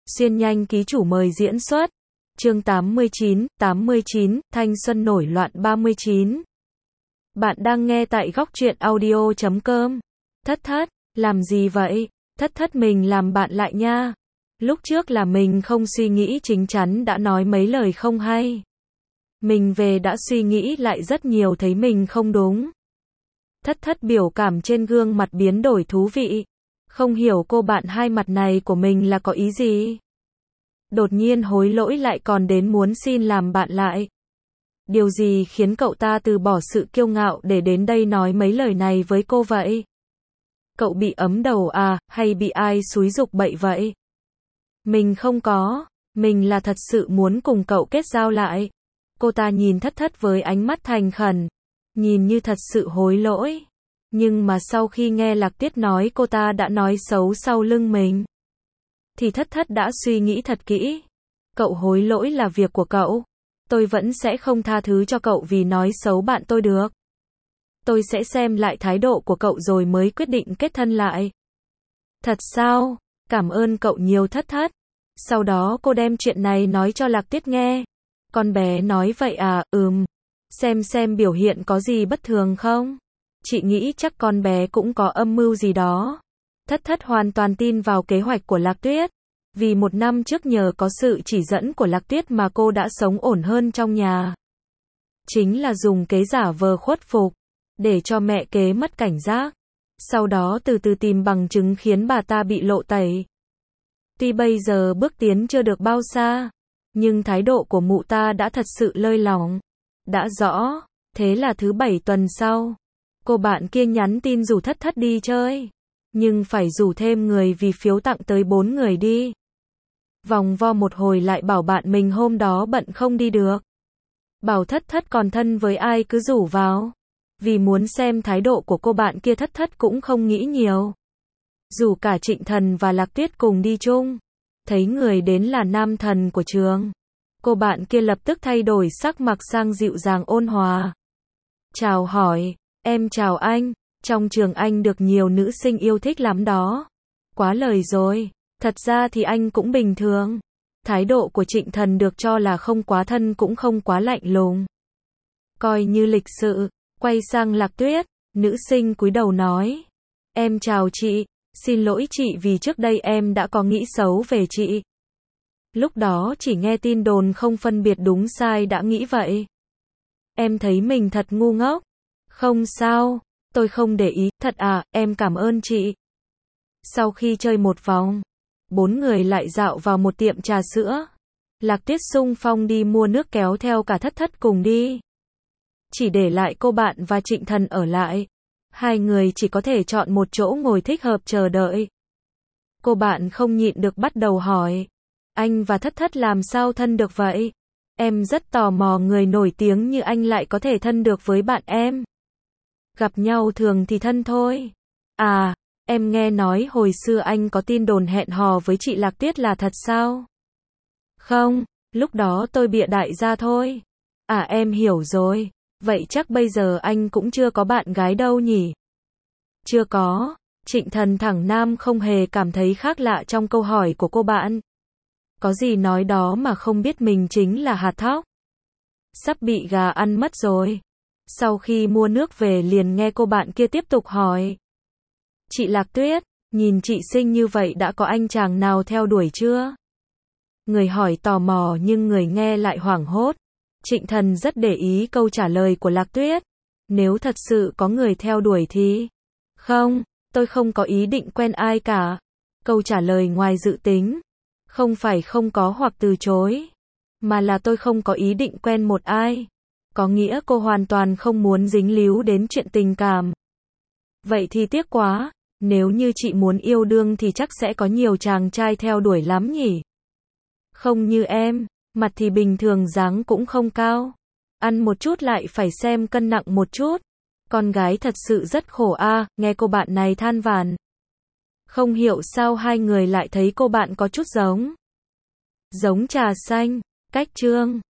Xuyên nhanh ký chủ mời diễn xuất. Chương 89, Thanh xuân nổi loạn 39. Bạn đang nghe tại góc truyện audio.com. Thất thất, làm gì vậy? Thất thất mình làm bạn lại nha. Lúc trước là mình không suy nghĩ chính chắn đã nói mấy lời không hay. Mình về đã suy nghĩ lại rất nhiều thấy mình không đúng. Thất thất biểu cảm trên gương mặt biến đổi thú vị. Không hiểu cô bạn hai mặt này của mình là có ý gì. Đột nhiên hối lỗi lại còn đến muốn xin làm bạn lại. Điều gì khiến cậu ta từ bỏ sự kiêu ngạo để đến đây nói mấy lời này với cô vậy? Cậu bị ấm đầu à, hay bị ai xúi giục bậy vậy? Mình không có, mình là thật sự muốn cùng cậu kết giao lại. Cô ta nhìn thất thất với ánh mắt thành khẩn, nhìn như thật sự hối lỗi. Nhưng mà sau khi nghe Lạc Tuyết nói cô ta đã nói xấu sau lưng mình, thì thất thất đã suy nghĩ thật kỹ. Cậu hối lỗi là việc của cậu. Tôi vẫn sẽ không tha thứ cho cậu vì nói xấu bạn tôi được. Tôi sẽ xem lại thái độ của cậu rồi mới quyết định kết thân lại. Thật sao? Cảm ơn cậu nhiều thất thất. Sau đó cô đem chuyện này nói cho Lạc Tuyết nghe. Con bé nói vậy à, xem biểu hiện có gì bất thường không? Chị nghĩ chắc con bé cũng có âm mưu gì đó. Thất thất hoàn toàn tin vào kế hoạch của Lạc Tuyết. Vì 1 năm trước nhờ có sự chỉ dẫn của Lạc Tuyết mà cô đã sống ổn hơn trong nhà. Chính là dùng kế giả vờ khuất phục, để cho mẹ kế mất cảnh giác. Sau đó từ từ tìm bằng chứng khiến bà ta bị lộ tẩy. Tuy bây giờ bước tiến chưa được bao xa, nhưng thái độ của mụ ta đã thật sự lơi lỏng. Đã rõ, thế là thứ 7 tuần sau, cô bạn kia nhắn tin rủ thất thất đi chơi. Nhưng phải rủ thêm người vì phiếu tặng tới 4 người đi. Vòng vo một hồi lại bảo bạn mình hôm đó bận không đi được. Bảo thất thất còn thân với ai cứ rủ vào. Vì muốn xem thái độ của cô bạn kia thất thất cũng không nghĩ nhiều. Rủ cả Trịnh Thần và Lạc Tuyết cùng đi chung. Thấy người đến là nam thần của trường. Cô bạn kia lập tức thay đổi sắc mặt sang dịu dàng ôn hòa. Chào hỏi, em chào anh. Trong trường anh được nhiều nữ sinh yêu thích lắm đó. Quá lời rồi. Thật ra thì anh cũng bình thường. Thái độ của Trịnh Thần được cho là không quá thân cũng không quá lạnh lùng. Coi như lịch sự. Quay sang Lạc Tuyết, nữ sinh cúi đầu nói. Em chào chị, xin lỗi chị vì trước đây em đã có nghĩ xấu về chị. Lúc đó chỉ nghe tin đồn không phân biệt đúng sai đã nghĩ vậy. Em thấy mình thật ngu ngốc. Không sao, tôi không để ý, thật à, em cảm ơn chị. Sau khi chơi một vòng, 4 người lại dạo vào một tiệm trà sữa. Lạc Tuyết xung phong đi mua nước kéo theo cả thất thất cùng đi. Chỉ để lại cô bạn và Trịnh Thần ở lại. Hai người chỉ có thể chọn một chỗ ngồi thích hợp chờ đợi. Cô bạn không nhịn được bắt đầu hỏi. Anh và thất thất làm sao thân được vậy? Em rất tò mò người nổi tiếng như anh lại có thể thân được với bạn em. Gặp nhau thường thì thân thôi. À, em nghe nói hồi xưa anh có tin đồn hẹn hò với chị Lạc Tuyết là thật sao? Không, lúc đó tôi bịa đại ra thôi. À em hiểu rồi. Vậy chắc bây giờ anh cũng chưa có bạn gái đâu nhỉ? Chưa có. Trịnh Thần thẳng nam không hề cảm thấy khác lạ trong câu hỏi của cô bạn. Có gì nói đó mà không biết mình chính là hạt thóc. Sắp bị gà ăn mất rồi. Sau khi mua nước về liền nghe cô bạn kia tiếp tục hỏi. Chị Lạc Tuyết, nhìn chị xinh như vậy đã có anh chàng nào theo đuổi chưa? Người hỏi tò mò nhưng người nghe lại hoảng hốt. Trịnh Thần rất để ý câu trả lời của Lạc Tuyết. Nếu thật sự có người theo đuổi thì... Không, tôi không có ý định quen ai cả. Câu trả lời ngoài dự tính. Không phải không có hoặc từ chối. Mà là tôi không có ý định quen một ai. Có nghĩa cô hoàn toàn không muốn dính líu đến chuyện tình cảm. Vậy thì tiếc quá. Nếu như chị muốn yêu đương thì chắc sẽ có nhiều chàng trai theo đuổi lắm nhỉ. Không như em. Mặt thì bình thường dáng cũng không cao. Ăn một chút lại phải xem cân nặng một chút. Con gái thật sự rất khổ a, nghe cô bạn này than vãn. Không hiểu sao hai người lại thấy cô bạn có chút giống. Giống trà xanh, cách chương.